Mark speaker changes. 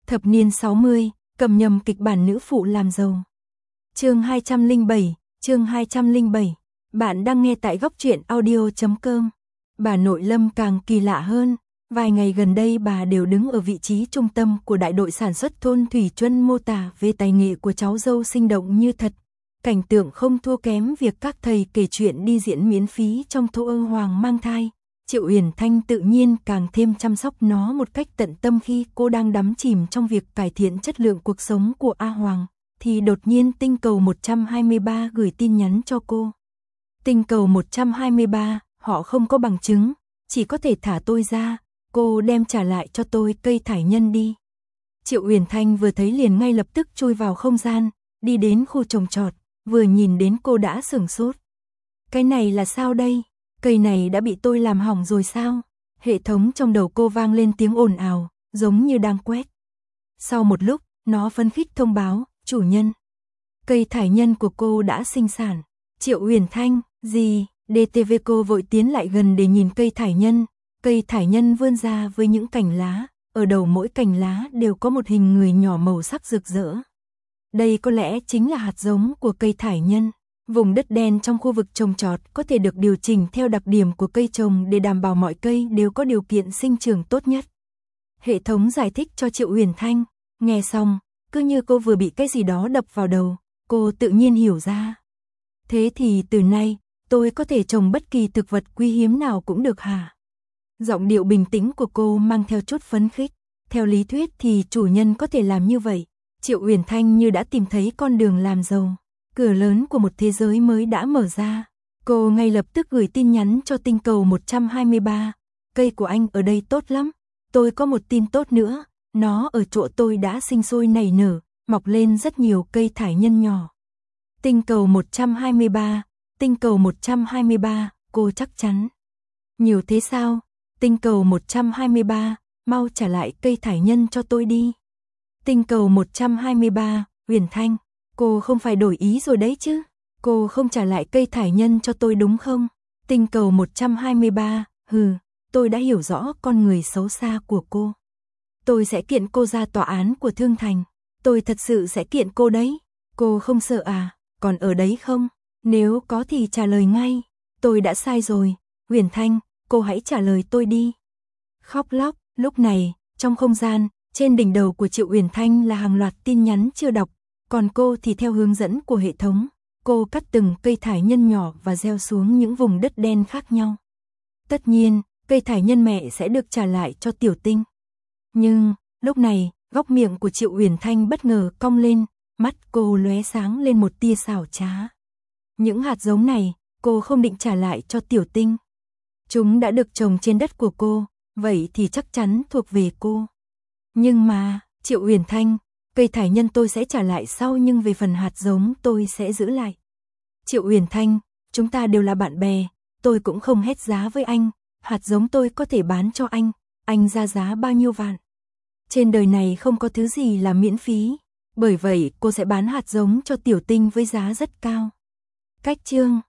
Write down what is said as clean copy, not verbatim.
Speaker 1: Thập niên 60, cầm nhầm kịch bản nữ phụ làm giàu. Chương 207, bạn đang nghe tại góc truyện audio.com. Bà nội Lâm càng kỳ lạ hơn, vài ngày gần đây bà đều đứng ở vị trí trung tâm của đại đội sản xuất thôn Thủy Chuân mô tả về tài nghệ của cháu dâu sinh động như thật. Cảnh tượng không thua kém việc các thầy kể chuyện đi diễn miễn phí trong Tô Ơ Hoàng mang thai. Triệu Uyển Thanh tự nhiên càng thêm chăm sóc nó một cách tận tâm khi cô đang đắm chìm trong việc cải thiện chất lượng cuộc sống của A Hoàng, thì đột nhiên tinh cầu 123 gửi tin nhắn cho cô. Tinh cầu 123, họ không có bằng chứng, chỉ có thể thả tôi ra, cô đem trả lại cho tôi cây thải nhân đi. Triệu Uyển Thanh vừa thấy liền ngay lập tức chui vào không gian, đi đến khu trồng trọt, vừa nhìn đến cô đã sửng sốt. Cái này là sao đây? Cây này đã bị tôi làm hỏng rồi sao? Hệ thống trong đầu cô vang lên tiếng ồn ào, giống như đang quét. Sau một lúc, nó phấn khích thông báo, chủ nhân. Cây thải nhân của cô đã sinh sản. Triệu Uyển Thanh, gì? DTV cô vội tiến lại gần để nhìn cây thải nhân. Cây thải nhân vươn ra với những cành lá, ở đầu mỗi cành lá đều có một hình người nhỏ màu sắc rực rỡ. Đây có lẽ chính là hạt giống của cây thải nhân. Vùng đất đen trong khu vực trồng trọt có thể được điều chỉnh theo đặc điểm của cây trồng để đảm bảo mọi cây đều có điều kiện sinh trưởng tốt nhất. Hệ thống giải thích cho Triệu Uyển Thanh, nghe xong, cứ như cô vừa bị cái gì đó đập vào đầu, cô tự nhiên hiểu ra. Thế thì từ nay, tôi có thể trồng bất kỳ thực vật quý hiếm nào cũng được hả? Giọng điệu bình tĩnh của cô mang theo chút phấn khích. Theo lý thuyết thì chủ nhân có thể làm như vậy. Triệu Uyển Thanh như đã tìm thấy con đường làm giàu. Cửa lớn của một thế giới mới đã mở ra. Cô ngay lập tức gửi tin nhắn cho tinh cầu 123. Cây của anh ở đây tốt lắm. Tôi có một tin tốt nữa. Nó ở chỗ tôi đã sinh sôi nảy nở, mọc lên rất nhiều cây thải nhân nhỏ. Tinh cầu 123, tinh cầu 123, cô chắc chắn. Nhiều thế sao? Tinh cầu 123, mau trả lại cây thải nhân cho tôi đi. Tinh cầu 123, Uyển Thanh, cô không phải đổi ý rồi đấy chứ? Cô không trả lại cây thải nhân cho tôi đúng không? Tinh cầu 123, tôi đã hiểu rõ con người xấu xa của cô. Tôi sẽ kiện cô ra tòa án của Thương Thành. Tôi thật sự sẽ kiện cô đấy. Cô không sợ à? Còn ở đấy không? Nếu có thì trả lời ngay. Tôi đã sai rồi. Uyển Thanh, cô hãy trả lời tôi đi. Khóc lóc, lúc này, trong không gian, trên đỉnh đầu của Triệu Uyển Thanh là hàng loạt tin nhắn chưa đọc, còn cô thì theo hướng dẫn của hệ thống, cô cắt từng cây thải nhân nhỏ và gieo xuống những vùng đất đen khác nhau. Tất nhiên, cây thải nhân mẹ sẽ được trả lại cho Tiểu Tinh. Nhưng, lúc này, góc miệng của Triệu Uyển Thanh bất ngờ cong lên, mắt cô lóe sáng lên một tia xảo trá. Những hạt giống này, cô không định trả lại cho Tiểu Tinh. Chúng đã được trồng trên đất của cô, vậy thì chắc chắn thuộc về cô. Nhưng mà, Triệu Uyển Thanh, cây thải nhân tôi sẽ trả lại sau, nhưng về phần hạt giống tôi sẽ giữ lại. Triệu Uyển Thanh, chúng ta đều là bạn bè, tôi cũng không hét giá với anh, hạt giống tôi có thể bán cho anh ra giá bao nhiêu vạn. Trên đời này không có thứ gì là miễn phí, bởi vậy cô sẽ bán hạt giống cho Tiểu Tinh với giá rất cao. Cách chương